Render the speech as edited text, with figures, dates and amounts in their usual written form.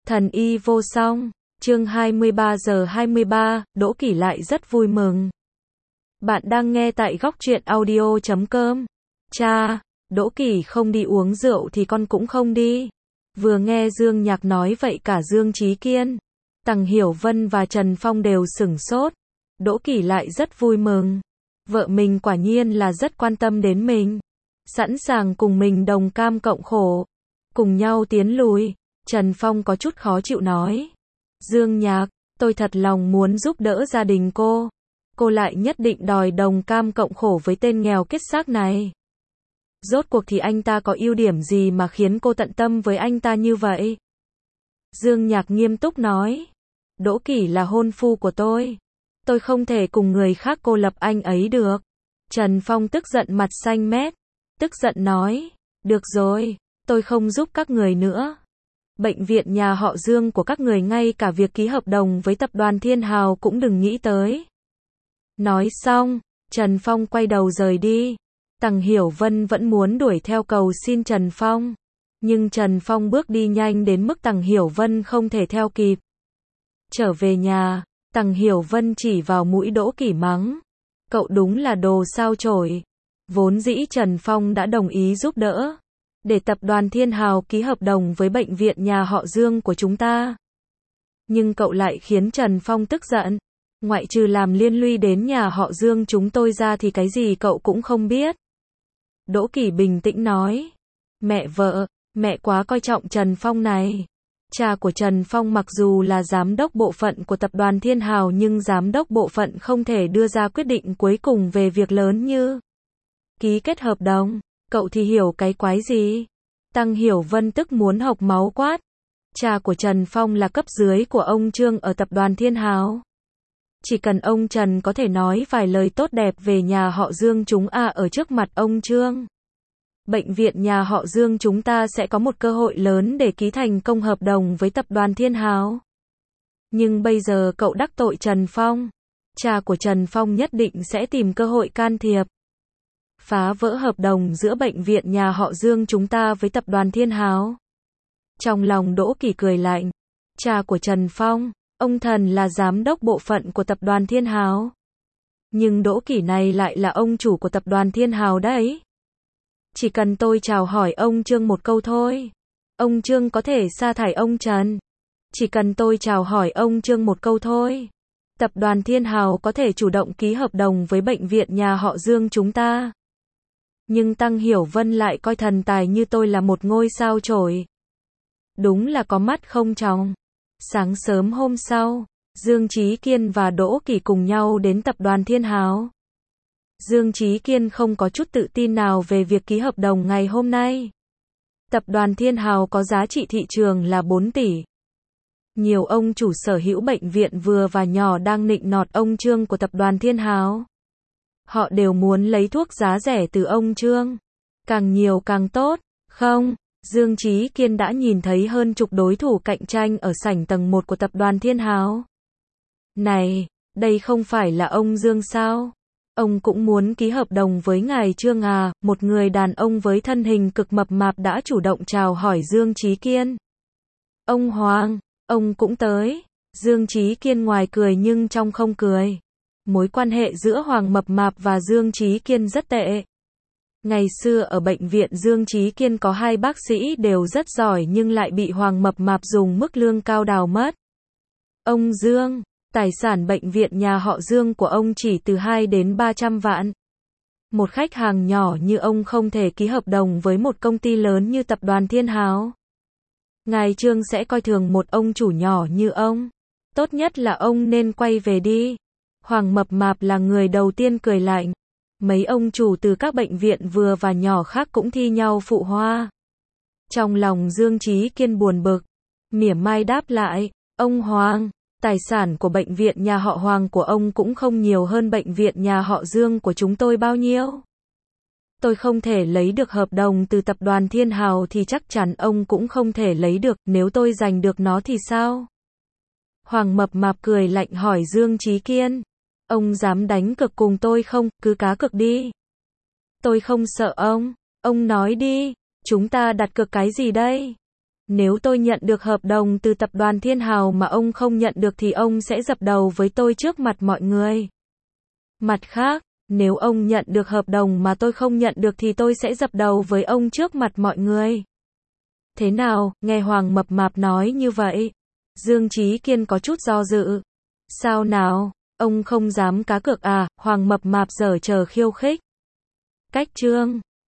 Thần y vô song, chương 23 giờ 23, Đỗ Kỷ lại rất vui mừng. Bạn đang nghe tại góc truyện audio.com. Cha, Đỗ Kỷ không đi uống rượu thì con cũng không đi. Vừa nghe Dương Nhạc nói vậy cả Dương Chí Kiên, Tằng Hiểu Vân và Trần Phong đều sửng sốt. Đỗ Kỷ lại rất vui mừng. Vợ mình quả nhiên là rất quan tâm đến mình. Sẵn sàng cùng mình đồng cam cộng khổ. Cùng nhau tiến lùi. Trần Phong có chút khó chịu nói. Dương Nhạc, tôi thật lòng muốn giúp đỡ gia đình cô. Cô lại nhất định đòi đồng cam cộng khổ với tên nghèo kiết xác này. Rốt cuộc thì anh ta có ưu điểm gì mà khiến cô tận tâm với anh ta như vậy? Dương Nhạc nghiêm túc nói. Đỗ Kỷ là hôn phu của tôi. Tôi không thể cùng người khác cô lập anh ấy được. Trần Phong tức giận mặt xanh mét. Tức giận nói. Được rồi, tôi không giúp các người nữa. Bệnh viện nhà họ Dương của các người ngay cả việc ký hợp đồng với tập đoàn Thiên Hào cũng đừng nghĩ tới. Nói xong, Trần Phong quay đầu rời đi. Tằng Hiểu Vân vẫn muốn đuổi theo cầu xin Trần Phong. Nhưng Trần Phong bước đi nhanh đến mức Tằng Hiểu Vân không thể theo kịp. Trở về nhà, Tằng Hiểu Vân chỉ vào mũi Đỗ Kỷ mắng. Cậu đúng là đồ sao chổi. Vốn dĩ Trần Phong đã đồng ý giúp đỡ. Để tập đoàn Thiên Hào ký hợp đồng với bệnh viện nhà họ Dương của chúng ta. Nhưng cậu lại khiến Trần Phong tức giận. Ngoại trừ làm liên lụy đến nhà họ Dương chúng tôi ra thì cái gì cậu cũng không biết. Đỗ Kỷ bình tĩnh nói. Mẹ vợ, mẹ quá coi trọng Trần Phong này. Cha của Trần Phong mặc dù là giám đốc bộ phận của tập đoàn Thiên Hào nhưng giám đốc bộ phận không thể đưa ra quyết định cuối cùng về việc lớn như ký kết hợp đồng. Cậu thì hiểu cái quái gì? Tằng Hiểu Vân tức muốn hộc máu quát. Cha của Trần Phong là cấp dưới của ông Trương ở tập đoàn Thiên Hào. Chỉ cần ông Trần có thể nói vài lời tốt đẹp về nhà họ Dương chúng ở trước mặt ông Trương. Bệnh viện nhà họ Dương chúng ta sẽ có một cơ hội lớn để ký thành công hợp đồng với tập đoàn Thiên Hào. Nhưng bây giờ cậu đắc tội Trần Phong. Cha của Trần Phong nhất định sẽ tìm cơ hội can thiệp. Phá vỡ hợp đồng giữa bệnh viện nhà họ Dương chúng ta với tập đoàn Thiên Hào. Trong lòng Đỗ Kỷ cười lạnh. Cha của Trần Phong, ông Thần là giám đốc bộ phận của tập đoàn Thiên Hào. Nhưng Đỗ Kỷ này lại là ông chủ của tập đoàn Thiên Hào đấy. Chỉ cần tôi chào hỏi ông Trương một câu thôi. Ông Trương có thể sa thải ông Trần. Chỉ cần tôi chào hỏi ông Trương một câu thôi. Tập đoàn Thiên Hào có thể chủ động ký hợp đồng với bệnh viện nhà họ Dương chúng ta. Nhưng Tằng Hiểu Vân lại coi thần tài như tôi là một ngôi sao chổi. Đúng là có mắt không tròng. Sáng sớm hôm sau, Dương Chí Kiên và Đỗ Kỷ cùng nhau đến tập đoàn Thiên Hào. Dương Chí Kiên không có chút tự tin nào về việc ký hợp đồng ngày hôm nay. Tập đoàn Thiên Hào có giá trị thị trường là 4 tỷ. Nhiều ông chủ sở hữu bệnh viện vừa và nhỏ đang nịnh nọt ông Trương của tập đoàn Thiên Hào. Họ đều muốn lấy thuốc giá rẻ từ ông Trương. Càng nhiều càng tốt. Không, Dương Chí Kiên đã nhìn thấy hơn chục đối thủ cạnh tranh ở sảnh tầng 1 của tập đoàn Thiên Hào. Này, đây không phải là ông Dương sao? Ông cũng muốn ký hợp đồng với ngài Trương à? Một người đàn ông với thân hình cực mập mạp đã chủ động chào hỏi Dương Chí Kiên. Ông Hoàng, ông cũng tới. Dương Chí Kiên ngoài cười nhưng trong không cười. Mối quan hệ giữa Hoàng mập mạp và Dương Chí Kiên rất tệ. Ngày xưa ở bệnh viện Dương Chí Kiên có 2 bác sĩ đều rất giỏi nhưng lại bị Hoàng mập mạp dùng mức lương cao đào mất. Ông Dương, tài sản bệnh viện nhà họ Dương của ông chỉ từ 2 đến 300 vạn. Một khách hàng nhỏ như ông không thể ký hợp đồng với một công ty lớn như tập đoàn Thiên Hào. Ngài Trương sẽ coi thường một ông chủ nhỏ như ông. Tốt nhất là ông nên quay về đi. Hoàng mập mạp là người đầu tiên cười lạnh. Mấy ông chủ từ các bệnh viện vừa và nhỏ khác cũng thi nhau phụ hoa. Trong lòng Dương Chí Kiên buồn bực. Mỉa mai đáp lại. Ông Hoàng, tài sản của bệnh viện nhà họ Hoàng của ông cũng không nhiều hơn bệnh viện nhà họ Dương của chúng tôi bao nhiêu. Tôi không thể lấy được hợp đồng từ tập đoàn Thiên Hào thì chắc chắn ông cũng không thể lấy được. Nếu tôi giành được nó thì sao? Hoàng mập mạp cười lạnh hỏi Dương Chí Kiên. Ông dám đánh cược cùng tôi không? Cứ cá cược đi. Tôi không sợ ông. Ông nói đi. Chúng ta đặt cược cái gì đây? Nếu tôi nhận được hợp đồng từ tập đoàn Thiên Hào mà ông không nhận được thì ông sẽ dập đầu với tôi trước mặt mọi người. Mặt khác, nếu ông nhận được hợp đồng mà tôi không nhận được thì tôi sẽ dập đầu với ông trước mặt mọi người. Thế nào, nghe Hoàng Mập Mạp nói như vậy, Dương Chí Kiên có chút do dự. Sao nào, ông không dám cá cược à? Hoàng Mập Mạp giở trò khiêu khích. Cách chương